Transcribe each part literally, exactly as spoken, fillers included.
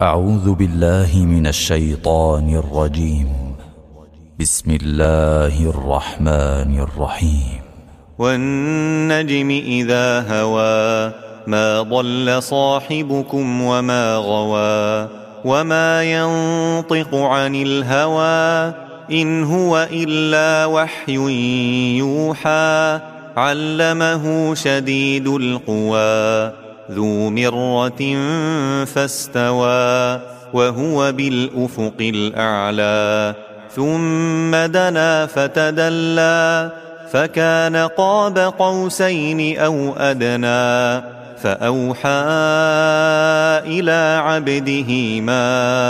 أعوذ بالله من الشيطان الرجيم. بسم الله الرحمن الرحيم. والنجم إذا هوى ما ضل صاحبكم وما غوى وما ينطق عن الهوى إن هو إلا وحي يوحى علمه شديد القوى ذو مرة فاستوى وهو بالأفق الأعلى ثم دنا فتدلى فكان قاب قوسين أو أدنى فأوحى إلى عبده ما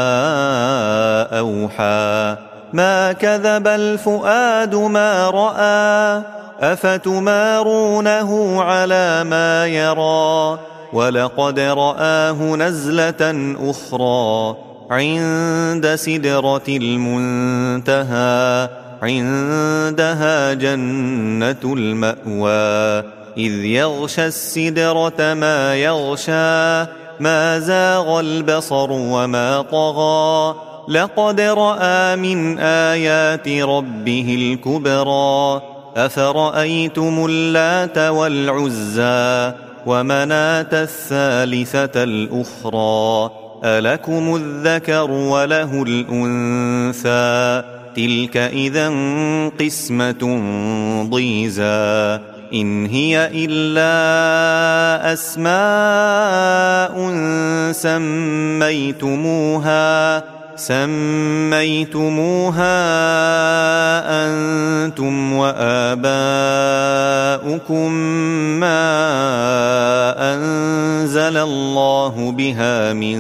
أوحى ما كذب الفؤاد ما رأى أفتمارونه على ما يرى ولقد رآه نزلة أخرى عند سدرة المنتهى عندها جنة المأوى إذ يغشى السدرة ما يغشى ما زاغ البصر وما طغى لقد رأى من آيات ربه الكبرى أفرأيتم اللات والعزى ومناة الثالثة الأخرى ألكم الذكر وله الأنثى تلك إذا قسمة ضيزى إن هي إلا أسماء سميتموها سميتموها أنتم وآباؤكم ما أنزل الله بها من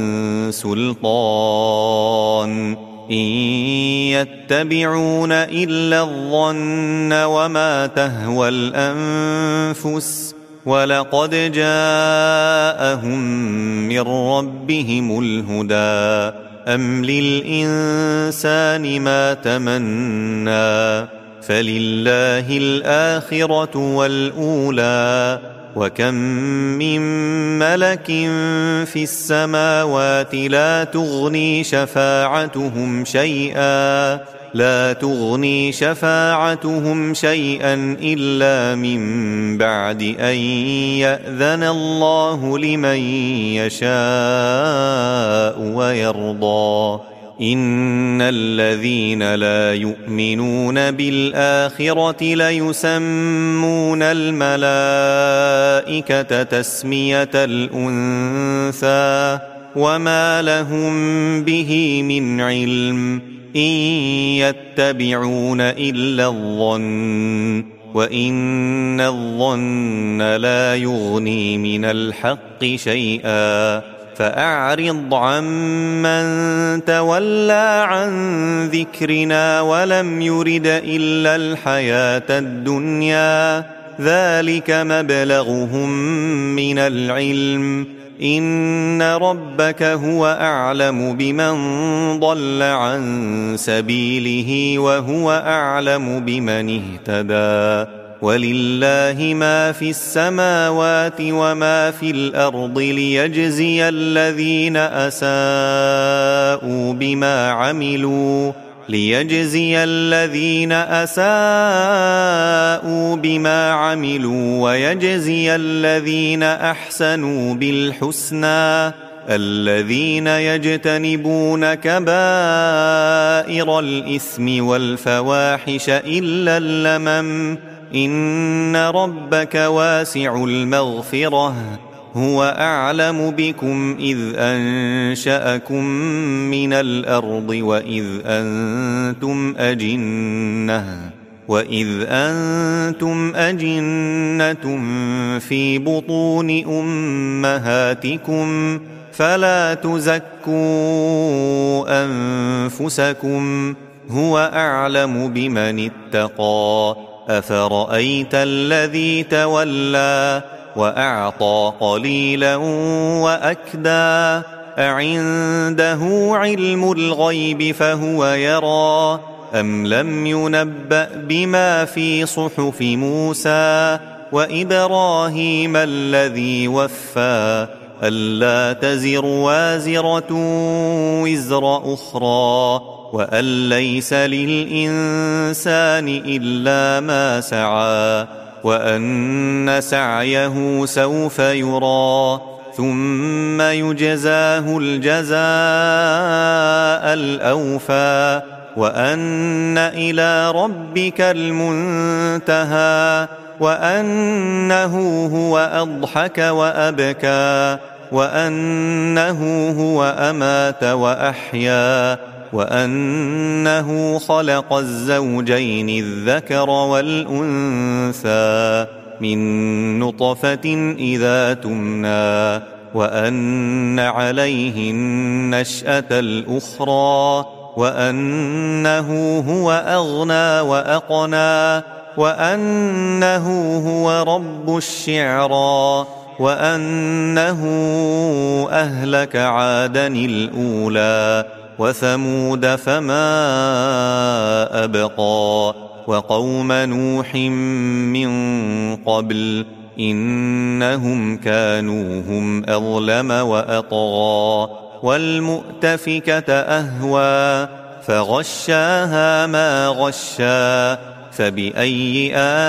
سلطان إن يتبعون إلا الظن وما تهوى الأنفس ولقد جاءهم من ربهم الهدى أم للإنسان ما تمنى فلله الآخرة والأولى وكم من ملك في السماوات لا تغني شفاعتهم شيئا لا تغني شفاعتهم شيئا إلا من بعد أن يأذن الله لمن يشاء ويرضى إن الذين لا يؤمنون بالآخرة ليسمون الملائكة تسمية الأنثى وما لهم به من علم إن يتبعون إلا الظن وإن الظن لا يغني من الحق شيئا فأعرض عمن تولى عن ذكرنا ولم يرد إلا الحياة الدنيا ذلك مبلغهم من العلم إن ربك هو أعلم بمن ضل عن سبيله وهو أعلم بمن اهتدى ولله ما في السماوات وما في الأرض ليجزي الذين أساءوا بما عملوا ليجزي الذين أساءوا بما عملوا ويجزي الذين أحسنوا بالحسنى الذين يجتنبون كبائر الإثم والفواحش إلا اللمم إن ربك واسع المغفرة هو أعلم بكم إذ أنشأكم من الأرض وإذ أنتم أجنة وإذ أنتم أجنة في بطون أمهاتكم فلا تزكوا أنفسكم هو أعلم بمن اتقى أفرأيت الذي تولى وأعطى قليلا وأكدى أعنده علم الغيب فهو يرى أم لم ينبأ بما في صحف موسى وإبراهيم الذي وفى ألا تزر وازرة وزر أخرى وأن ليس للإنسان إلا ما سعى وأن سعيه سوف يرى ثم يجزاه الجزاء الأوفى وأن إلى ربك المنتهى وأنه هو أضحك وأبكى وأنه هو أمات وأحيا وأنه خلق الزوجين الذكر والأنثى من نطفة إذا تمنى وأن عليه النشأة الأخرى وأنه هو أغنى وأقنى وأنه هو رب الشعرى وأنه أهلك عادا الأولى وثمود فما أبقى وقوم نوح من قبل إنهم كانوا هم أظلم وأطغى والمؤتفكة أهوى فغشاها ما غشا فبأي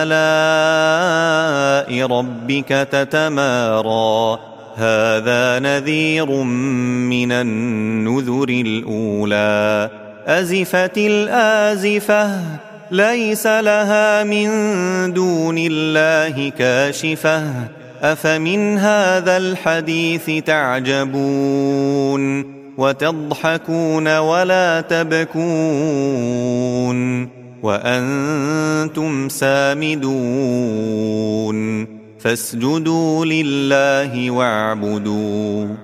آلاء ربك تتمارى هذا نذير من النذر الأولى أزفت الآزفة ليس لها من دون الله كاشفة أفمن هذا الحديث تعجبون وتضحكون ولا تبكون وأنتم سامدون فاسجدوا لله واعبدوا